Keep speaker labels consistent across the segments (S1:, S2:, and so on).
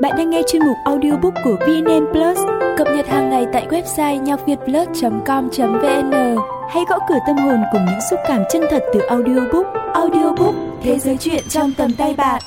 S1: Bạn đang nghe chuyên mục audiobook của VNN Plus, cập nhật hàng ngày tại website nhacvietplus.com.vn. Hãy gõ cửa tâm hồn cùng những xúc cảm chân thật từ audiobook. Audiobook, thế giới truyện trong tầm tay bạn.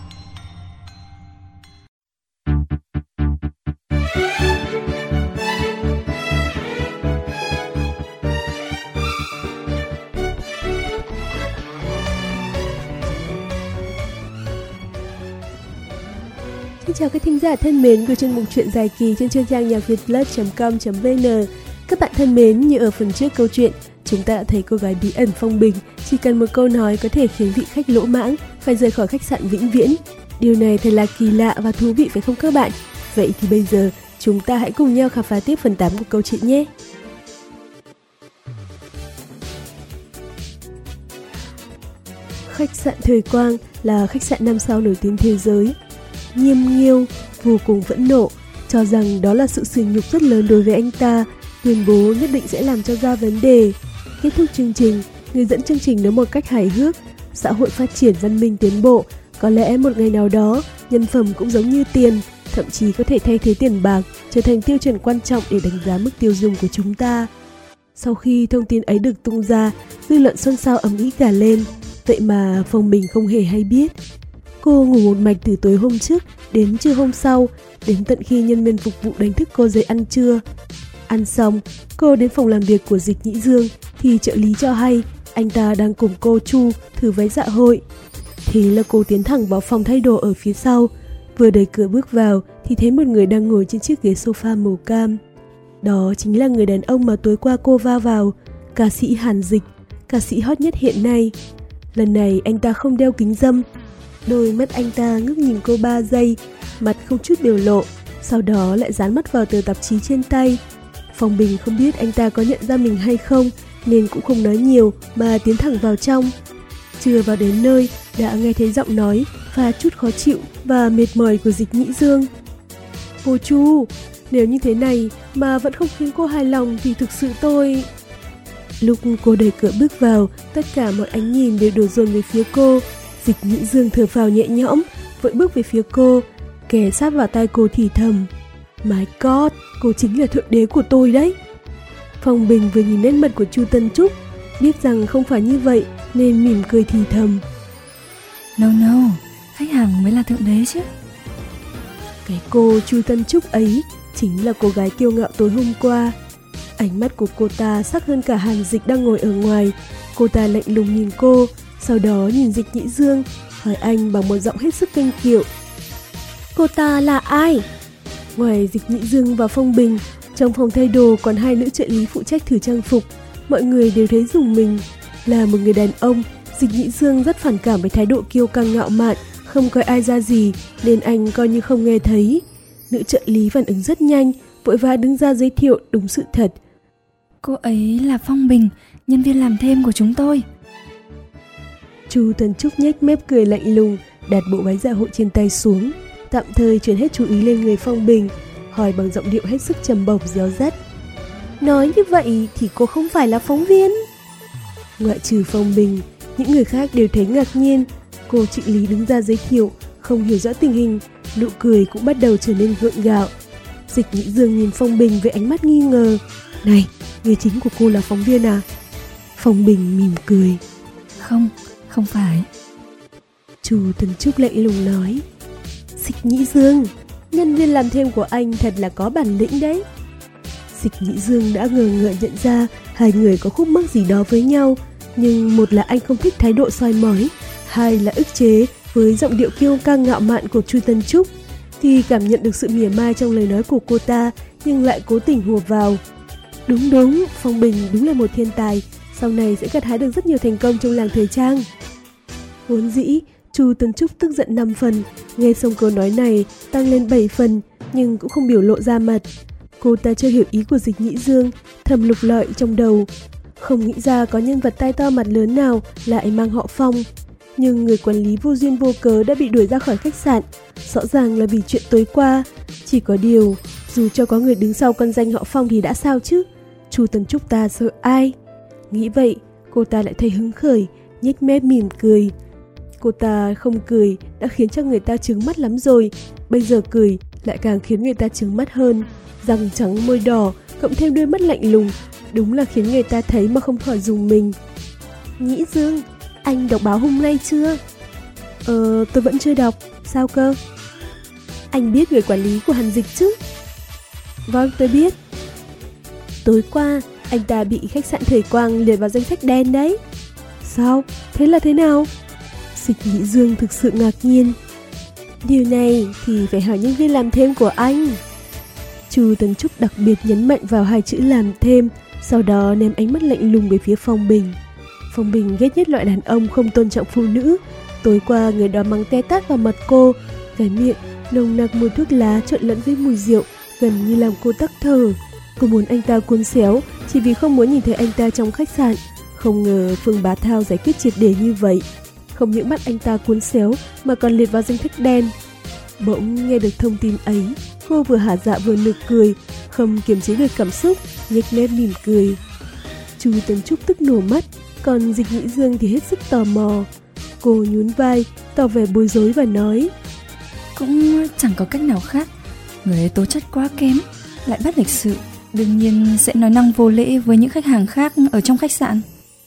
S2: Xin chào các thính giả thân mến của chuyên mục truyện dài kỳ trên chuyên trang nhacvietplus.com.vn. Các bạn thân mến, như ở phần trước câu chuyện, chúng ta đã thấy cô gái bí ẩn Phong Bình chỉ cần một câu nói có thể khiến vị khách lỗ mãng phải rời khỏi khách sạn vĩnh viễn. Điều này thật là kỳ lạ và thú vị phải không các bạn? Vậy thì bây giờ chúng ta hãy cùng nhau khám phá tiếp phần 8 của câu chuyện nhé. Khách sạn Thời Quang là khách sạn 5 sao nổi tiếng thế giới. Nhiêm Nghiêu vô cùng phẫn nộ, cho rằng đó là sự sỉ nhục rất lớn đối với anh ta, tuyên bố nhất định sẽ làm cho ra vấn đề. Kết thúc chương trình, người dẫn chương trình nói một cách hài hước: xã hội phát triển, văn minh tiến bộ, có lẽ một ngày nào đó nhân phẩm cũng giống như tiền, thậm chí có thể thay thế tiền bạc, trở thành tiêu chuẩn quan trọng để đánh giá mức tiêu dùng của chúng ta. Sau khi thông tin ấy được tung ra, dư luận xôn xao ầm ĩ cả lên, vậy mà Phong Bình không hề hay biết. Cô ngủ một mạch từ tối hôm trước đến trưa hôm sau, đến tận khi nhân viên phục vụ đánh thức cô dậy ăn trưa. Ăn xong, cô đến phòng làm việc của Dịch Nhĩ Dương thì trợ lý cho hay anh ta đang cùng cô Chu thử váy dạ hội. Thế là cô tiến thẳng vào phòng thay đồ ở phía sau. Vừa đẩy cửa bước vào thì thấy một người đang ngồi trên chiếc ghế sofa màu cam. Đó chính là người đàn ông mà tối qua cô va vào, ca sĩ Hàn Dịch, ca sĩ hot nhất hiện nay. Lần này anh ta không đeo kính râm. Đôi mắt anh ta ngước nhìn cô 3 giây, mặt không chút biểu lộ, sau đó lại dán mắt vào tờ tạp chí trên tay. Phong Bình không biết anh ta có nhận ra mình hay không, nên cũng không nói nhiều mà tiến thẳng vào trong. Chưa vào đến nơi, đã nghe thấy giọng nói pha chút khó chịu và mệt mỏi của Dịch Nhĩ Dương. Cô Chu, nếu như thế này mà vẫn không khiến cô hài lòng thì thực sự tôi... Lúc cô đẩy cửa bước vào, tất cả mọi ánh nhìn đều đổ dồn về phía cô. Dịch Nhĩ Dương thở phào nhẹ nhõm, vội bước về phía cô, kề sát vào tai cô thì thầm: My God, cô chính là thượng đế của tôi đấy. Phong Bình vừa nhìn nét mặt của Chu Tân Trúc, biết rằng không phải như vậy nên mỉm cười thì thầm:
S3: No, khách hàng mới là thượng đế chứ.
S2: Cái cô Chu Tân Trúc ấy chính là cô gái kiêu ngạo tối hôm qua. Ánh mắt của cô ta sắc hơn cả Hàn Dịch đang ngồi ở ngoài. Cô ta lạnh lùng nhìn cô, sau đó nhìn Dịch Nhĩ Dương, hỏi anh bằng một giọng hết sức kênh kiệu: Cô ta là ai? Ngoài Dịch Nhĩ Dương và Phong Bình, trong phòng thay đồ còn 2 nữ trợ lý phụ trách thử trang phục. Mọi người đều thấy rùng mình. Là một người đàn ông, Dịch Nhĩ Dương rất phản cảm với thái độ kiêu căng ngạo mạn, không coi ai ra gì, nên anh coi như không nghe thấy. Nữ trợ lý phản ứng rất nhanh, vội vã đứng ra giới thiệu đúng sự thật:
S3: Cô ấy là Phong Bình, nhân viên làm thêm của chúng tôi.
S2: Chu Tân Trúc nhếch mép cười lạnh lùng, đặt bộ váy dạ hội trên tay xuống, tạm thời chuyển hết chú ý lên người Phong Bình, hỏi bằng giọng điệu hết sức trầm bổng réo rắt: Nói như vậy thì cô không phải là phóng viên? Ngoại trừ Phong Bình, những người khác đều thấy ngạc nhiên. Cô trợ lý đứng ra giới thiệu, không hiểu rõ tình hình, nụ cười cũng bắt đầu trở nên gượng gạo. Dịch Nhĩ Dương nhìn Phong Bình với ánh mắt nghi ngờ: Này, người chính của cô là phóng viên à? Phong Bình mỉm cười: Không phải. Chu Tân Trúc lạnh lùng nói: Dịch Nhĩ Dương, nhân viên làm thêm của anh thật là có bản lĩnh đấy. Dịch Nhĩ Dương đã ngờ ngợ nhận ra hai người có khúc mắc gì đó với nhau, nhưng một là anh không thích thái độ soi mói, hai là ức chế với giọng điệu kiêu căng ngạo mạn của Chu Tân Trúc. Thì cảm nhận được sự mỉa mai trong lời nói của cô ta, nhưng lại cố tình hùa vào: Đúng, Phong Bình đúng là một thiên tài, sau này sẽ gặt hái được rất nhiều thành công trong làng thời trang. Vốn dĩ, Chu Tân Trúc tức giận 5 phần, nghe xong câu nói này tăng lên 7 phần, nhưng cũng không biểu lộ ra mặt. Cô ta chưa hiểu ý của Dịch Nhĩ Dương, thầm lục lọi trong đầu, không nghĩ ra có nhân vật tai to mặt lớn nào lại mang họ Phong. Nhưng người quản lý vô duyên vô cớ đã bị đuổi ra khỏi khách sạn, rõ ràng là vì chuyện tối qua. Chỉ có điều, dù cho có người đứng sau con danh họ Phong thì đã sao chứ? Chu Tân Trúc ta sợ ai? Nghĩ vậy, cô ta lại thấy hứng khởi, nhếch mép mỉm cười: Cô ta không cười đã khiến cho người ta trướng mắt lắm rồi, bây giờ cười lại càng khiến người ta trướng mắt hơn. Răng trắng môi đỏ, cộng thêm đôi mắt lạnh lùng, đúng là khiến người ta thấy mà không khỏi rùng mình. Nhĩ Dương, anh đọc báo hôm nay chưa? Tôi vẫn chưa đọc, sao cơ? Anh biết người quản lý của Hàn Dịch chứ? Vâng, tôi biết. Tối qua, anh ta bị khách sạn Thời Quang liệt vào danh sách đen đấy. Sao? Thế là thế nào? Dịch Nhĩ Dương thực sự ngạc nhiên. Điều này thì phải hỏi nhân viên làm thêm của anh. Chu Tấn Trúc đặc biệt nhấn mạnh vào hai chữ làm thêm, sau đó ném ánh mắt lạnh lùng về phía Phong Bình. Phong Bình ghét nhất loại đàn ông không tôn trọng phụ nữ. Tối qua người đó mắng te tát vào mặt cô, cái miệng nồng nặc mùi thuốc lá trộn lẫn với mùi rượu, gần như làm cô tắc thở. Cô muốn anh ta cuốn xéo chỉ vì không muốn nhìn thấy anh ta trong khách sạn. Không ngờ Phương Bá Thao giải quyết triệt để như vậy, không những bắt anh ta cuốn xéo mà còn liệt vào danh sách đen. Bỗng nghe được thông tin ấy, cô vừa hả dạ vừa nực cười, không kiềm chế được cảm xúc, nhếch mép mỉm cười. Chu Tấn Trúc tức nổ mắt, còn Dịch Nhĩ Dương thì hết sức tò mò. Cô nhún vai, tỏ vẻ bối rối và nói:
S3: Cũng chẳng có cách nào khác, người ấy tố chất quá kém, lại bắt lịch sự, đương nhiên sẽ nói năng vô lễ với những khách hàng khác ở trong khách sạn.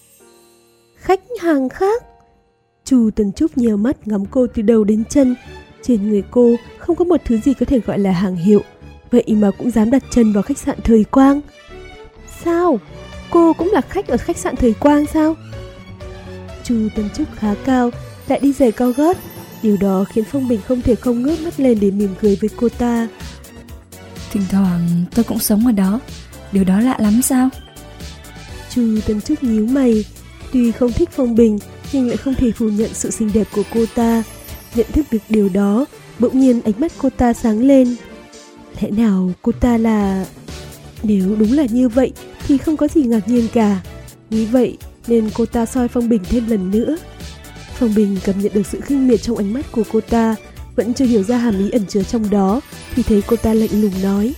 S2: Khách hàng khác? Chu Tấn Trúc nhèo mắt ngắm cô từ đầu đến chân. Trên người cô không có một thứ gì có thể gọi là hàng hiệu, vậy mà cũng dám đặt chân vào khách sạn Thời Quang. Sao? Cô cũng là khách ở khách sạn Thời Quang sao? Chu Tấn Trúc khá cao, lại đi giày cao gót, điều đó khiến Phong Bình không thể không ngước mắt lên để mỉm cười với cô ta.
S3: Thỉnh thoảng tôi cũng sống ở đó, điều đó lạ lắm sao?
S2: Chu Tấn Trúc nhíu mày, tuy không thích Phong Bình nhưng lại không thể phủ nhận sự xinh đẹp của cô ta. Nhận thức được điều đó, bỗng nhiên ánh mắt cô ta sáng lên. Lẽ nào cô ta là... Nếu đúng là như vậy thì không có gì ngạc nhiên cả. Nghĩ vậy nên cô ta soi Phong Bình thêm lần nữa. Phong Bình cảm nhận được sự khinh miệt trong ánh mắt của cô ta, vẫn chưa hiểu ra hàm ý ẩn chứa trong đó, thì thấy cô ta lạnh lùng nói: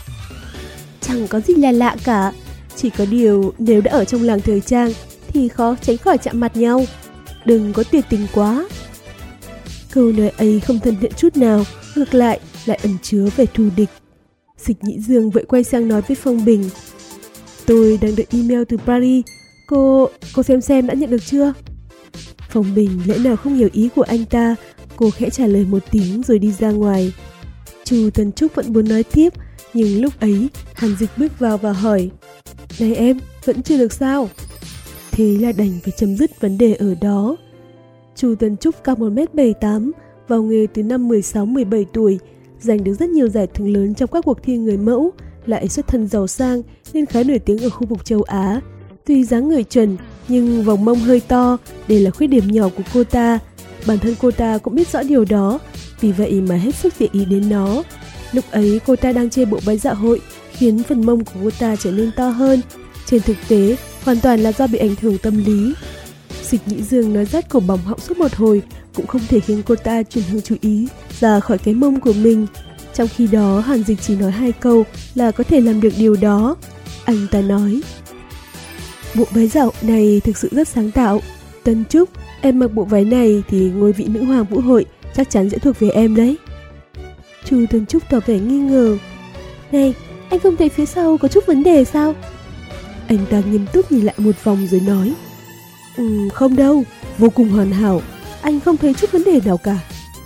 S2: Chẳng có gì là lạ cả, chỉ có điều nếu đã ở trong làng thời trang thì khó tránh khỏi chạm mặt nhau. Đừng có tuyệt tình quá. Câu nói ấy không thân thiện chút nào, ngược lại ẩn chứa vẻ thù địch. Dịch Nhĩ Dương vội quay sang nói với Phong Bình: Tôi đang đợi email từ Paris, cô xem đã nhận được chưa? Phong Bình lẽ nào không hiểu ý của anh ta, cô khẽ trả lời một tiếng rồi đi ra ngoài. Chu Tấn Trúc vẫn muốn nói tiếp, nhưng lúc ấy Hàn Dịch bước vào và hỏi: Này em, vẫn chưa được sao? Thế là đành phải chấm dứt vấn đề ở đó. Chu Tấn Trúc cao 1m78, vào nghề từ năm 16-17 tuổi, giành được rất nhiều giải thưởng lớn trong các cuộc thi người mẫu, lại xuất thân giàu sang nên khá nổi tiếng ở khu vực châu Á. Tuy dáng người chuẩn, nhưng vòng mông hơi to, đây là khuyết điểm nhỏ của cô ta. Bản thân cô ta cũng biết rõ điều đó, vì vậy mà hết sức để ý đến nó. Lúc ấy cô ta đang chê bộ váy dạ hội, khiến phần mông của cô ta trở nên to hơn. Trên thực tế, hoàn toàn là do bị ảnh hưởng tâm lý. Dịch Nhĩ Dương nói rát cổ bỏng họng suốt một hồi, cũng không thể khiến cô ta chuyển hướng chú ý ra khỏi cái mông của mình. Trong khi đó, Hàn Dịch chỉ nói 2 câu là có thể làm được điều đó. Anh ta nói: Bộ váy dạ hội này thực sự rất sáng tạo. Tấn Trúc, em mặc bộ váy này thì ngôi vị nữ hoàng vũ hội chắc chắn sẽ thuộc về em đấy. Chu Tấn Trúc tỏ vẻ nghi ngờ: Này, anh không thấy phía sau có chút vấn đề sao? Anh ta nghiêm túc nhìn lại một vòng rồi nói: Không đâu, vô cùng hoàn hảo, anh không thấy chút vấn đề nào cả.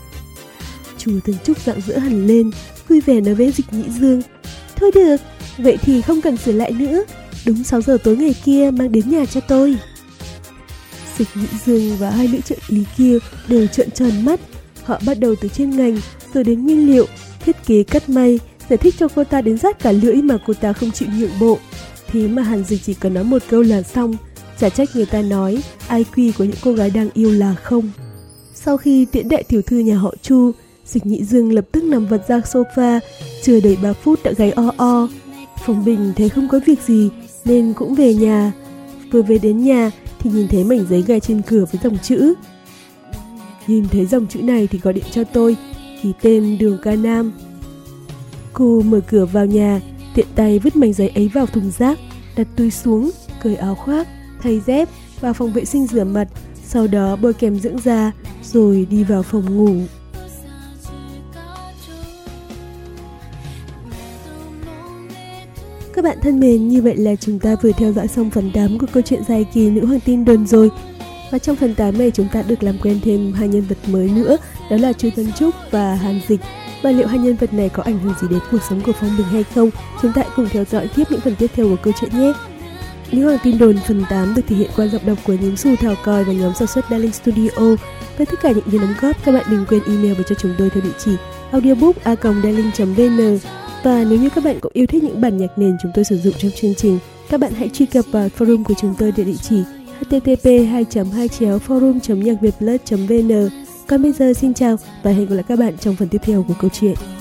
S2: Chu Tấn Trúc rạng rỡ hẳn lên, vui vẻ nói với Dịch Nhĩ Dương: Thôi được, vậy thì không cần sửa lại nữa, đúng 6 giờ tối ngày kia mang đến nhà cho tôi. Dịch Nhĩ Dương và hai nữ trợ lý kia đều trợn tròn mắt. Họ bắt đầu từ chuyên ngành, rồi đến nguyên liệu, thiết kế cắt may, giải thích cho cô ta đến rát cả lưỡi mà cô ta không chịu nhượng bộ. Thế mà Hàn Dịch chỉ cần nói một câu là xong, chả trách người ta nói IQ của những cô gái đang yêu là không. Sau khi tiễn đại tiểu thư nhà họ Chu, Dịch Nhĩ Dương lập tức nằm vật ra sofa, chưa đầy 3 phút đã gáy o o. Phong Bình thấy không có việc gì nên cũng về nhà. Vừa về đến nhà thì nhìn thấy mảnh giấy gài trên cửa với dòng chữ: Nhìn thấy dòng chữ này thì gọi điện cho tôi, ký tên Đường Ca Nam. Cô mở cửa vào nhà, tiện tay vứt mảnh giấy ấy vào thùng rác, đặt túi xuống, cởi áo khoác, thay dép, vào phòng vệ sinh rửa mặt, Sau đó bôi kem dưỡng da, rồi đi vào phòng ngủ. Các bạn thân mến, như vậy là chúng ta vừa theo dõi xong phần 8 của câu chuyện dài kỳ Nữ Hoàng Tin Đồn rồi. Và trong phần 8 này chúng ta được làm quen thêm hai nhân vật mới nữa, đó là Chu Tân Trúc và Hàn Dịch. Và liệu hai nhân vật này có ảnh hưởng gì đến cuộc sống của Phong Bình hay không? Chúng ta hãy cùng theo dõi tiếp những phần tiếp theo của câu chuyện nhé. Nữ Hoàng Tin Đồn phần 8 được thể hiện qua giọng đọc của Nhím Xù, Thảo Còi và nhóm sản xuất Darling Studio. Với tất cả những ý đóng góp, các bạn đừng quên email về cho chúng tôi theo địa chỉ audiobook@darling.vn. Và nếu như các bạn cũng yêu thích những bản nhạc nền chúng tôi sử dụng trong chương trình, các bạn hãy truy cập vào forum của chúng tôi tại địa chỉ http://forum.nhacvietplus.vn. Còn bây giờ xin chào và hẹn gặp lại các bạn trong phần tiếp theo của câu chuyện.